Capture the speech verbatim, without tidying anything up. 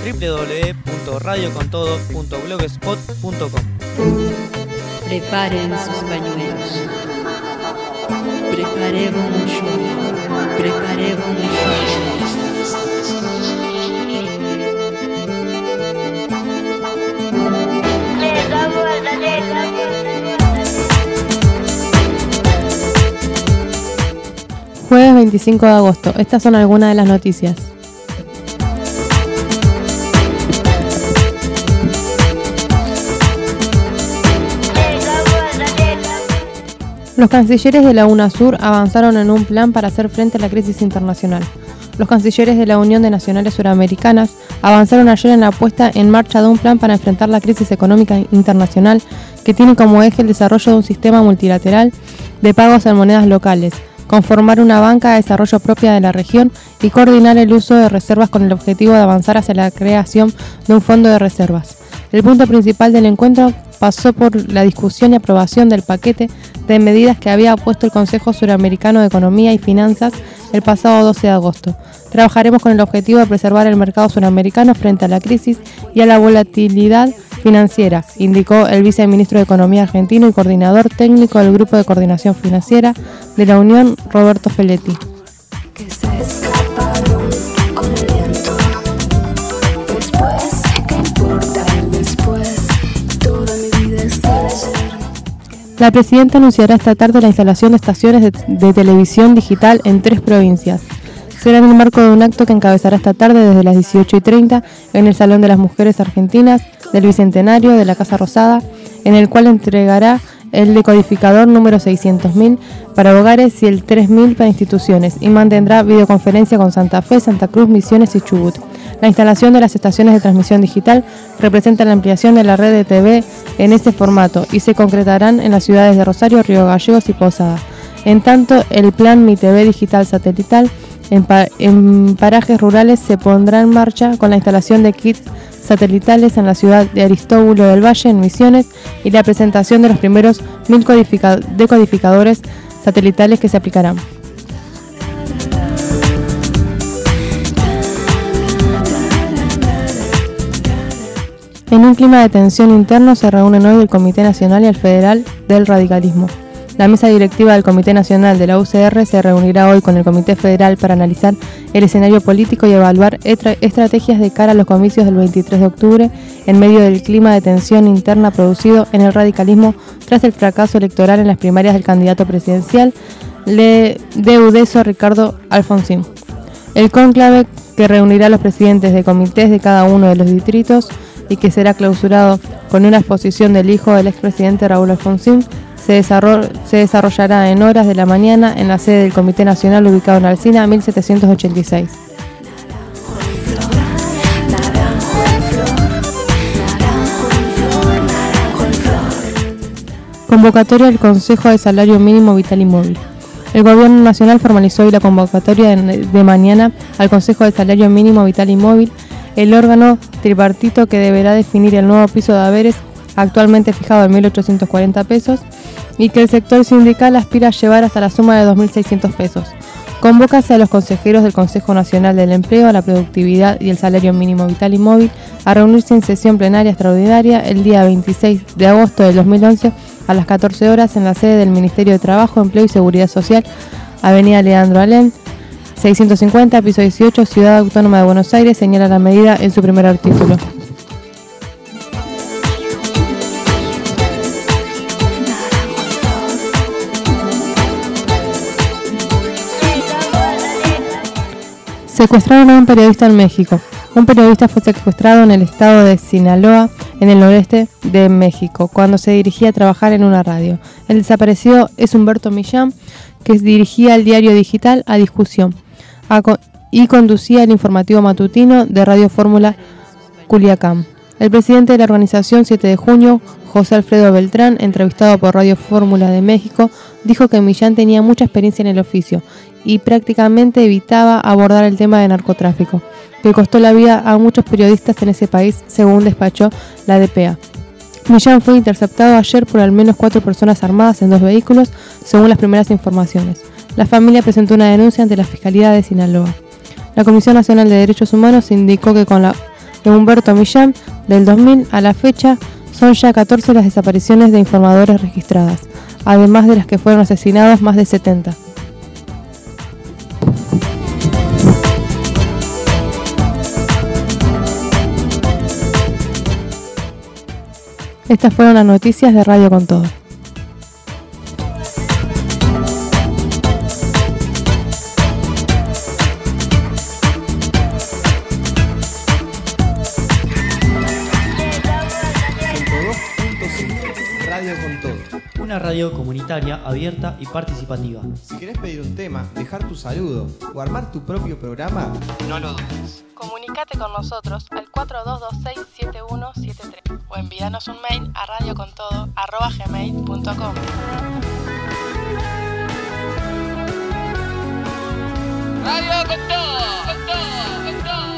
doble u doble u doble u punto radio con todo punto blogspot punto com. Preparen sus pañuelos. Preparemos un show. Preparemos un show. Jueves veinticinco de agosto. Estas son algunas de las noticias. Los cancilleres de la UNASUR avanzaron en un plan para hacer frente a la crisis internacional. Los cancilleres de la Unión de Nacionales Suramericanas avanzaron ayer en la puesta en marcha de un plan para enfrentar la crisis económica internacional que tiene como eje el desarrollo de un sistema multilateral de pagos en monedas locales, conformar una banca de desarrollo propia de la región y coordinar el uso de reservas con el objetivo de avanzar hacia la creación de un fondo de reservas. El punto principal del encuentro pasó por la discusión y aprobación del paquete de medidas que había puesto el Consejo Suramericano de Economía y Finanzas el pasado doce de agosto. Trabajaremos con el objetivo de preservar el mercado suramericano frente a la crisis y a la volatilidad financiera, indicó el viceministro de Economía argentino y coordinador técnico del Grupo de Coordinación Financiera de la Unión, Roberto Feletti. La presidenta anunciará esta tarde la instalación de estaciones de, de televisión digital en tres provincias. Será en el marco de un acto que encabezará esta tarde desde las dieciocho y treinta en el Salón de las Mujeres Argentinas del Bicentenario de la Casa Rosada, en el cual entregará el decodificador número seiscientos mil para hogares y el tres mil para instituciones, y mantendrá videoconferencia con Santa Fe, Santa Cruz, Misiones y Chubut. La instalación de las estaciones de transmisión digital representa la ampliación de la red de T V en este formato y se concretarán en las ciudades de Rosario, Río Gallegos y Posada. En tanto, el plan Mi T V Digital Satelital en, pa- en parajes rurales se pondrá en marcha con la instalación de kits satelitales en la ciudad de Aristóbulo del Valle, en Misiones, y la presentación de los primeros mil codifica- decodificadores satelitales que se aplicarán. En un clima de tensión interno se reúnen hoy el Comité Nacional y el Federal del Radicalismo. La mesa directiva del Comité Nacional de la U C R se reunirá hoy con el Comité Federal para analizar el escenario político y evaluar etra- estrategias de cara a los comicios del veintitrés de octubre en medio del clima de tensión interna producido en el radicalismo tras el fracaso electoral en las primarias del candidato presidencial de Udeso Ricardo Alfonsín. El cónclave, que reunirá a los presidentes de comités de cada uno de los distritos y que será clausurado con una exposición del hijo del expresidente Raúl Alfonsín, se, desarroll- se desarrollará en horas de la mañana en la sede del Comité Nacional ubicado en Alsina mil setecientos ochenta y seis. Convocatoria del Consejo de Salario Mínimo Vital y Móvil. El Gobierno Nacional formalizó hoy la convocatoria de, de mañana al Consejo de Salario Mínimo Vital y Móvil, el órgano tripartito que deberá definir el nuevo piso de haberes actualmente fijado en mil ochocientos cuarenta pesos y que el sector sindical aspira a llevar hasta la suma de dos mil seiscientos pesos. Convócase a los consejeros del Consejo Nacional del Empleo, a la Productividad y el Salario Mínimo Vital y Móvil a reunirse en sesión plenaria extraordinaria el día veintiséis de agosto del dos mil once a las catorce horas en la sede del Ministerio de Trabajo, Empleo y Seguridad Social, Avenida Leandro Alem, seiscientos cincuenta, piso dieciocho, Ciudad Autónoma de Buenos Aires, señala la medida en su primer artículo. Secuestraron a un periodista en México. Un periodista fue secuestrado en el estado de Sinaloa, en el noreste de México, cuando se dirigía a trabajar en una radio. El desaparecido es Humberto Millán, que dirigía el diario digital A Discusión a co- y conducía el informativo matutino de Radio Fórmula Culiacán. El presidente de la organización siete de junio, José Alfredo Beltrán, entrevistado por Radio Fórmula de México, dijo que Millán tenía mucha experiencia en el oficio y prácticamente evitaba abordar el tema de narcotráfico, que costó la vida a muchos periodistas en ese país, según despachó la D P A. Millán fue interceptado ayer por al menos cuatro personas armadas en dos vehículos, según las primeras informaciones. La familia presentó una denuncia ante la Fiscalía de Sinaloa. La Comisión Nacional de Derechos Humanos indicó que con la de Humberto Millán, del dos mil a la fecha, son ya catorce las desapariciones de informadores registradas, además de las que fueron asesinados más de setenta. Estas fueron las noticias de Radio con Todo. Radio con Todo. Una radio comunitaria, abierta y participativa. Si querés pedir un tema, dejar tu saludo o armar tu propio programa, no lo dudes. Comunicate con nosotros al cuatro dos dos seis siete uno siete tres o envíanos un mail a radiocontodo arroba gmail punto com. Radio con Todo, con Todo, con Todo.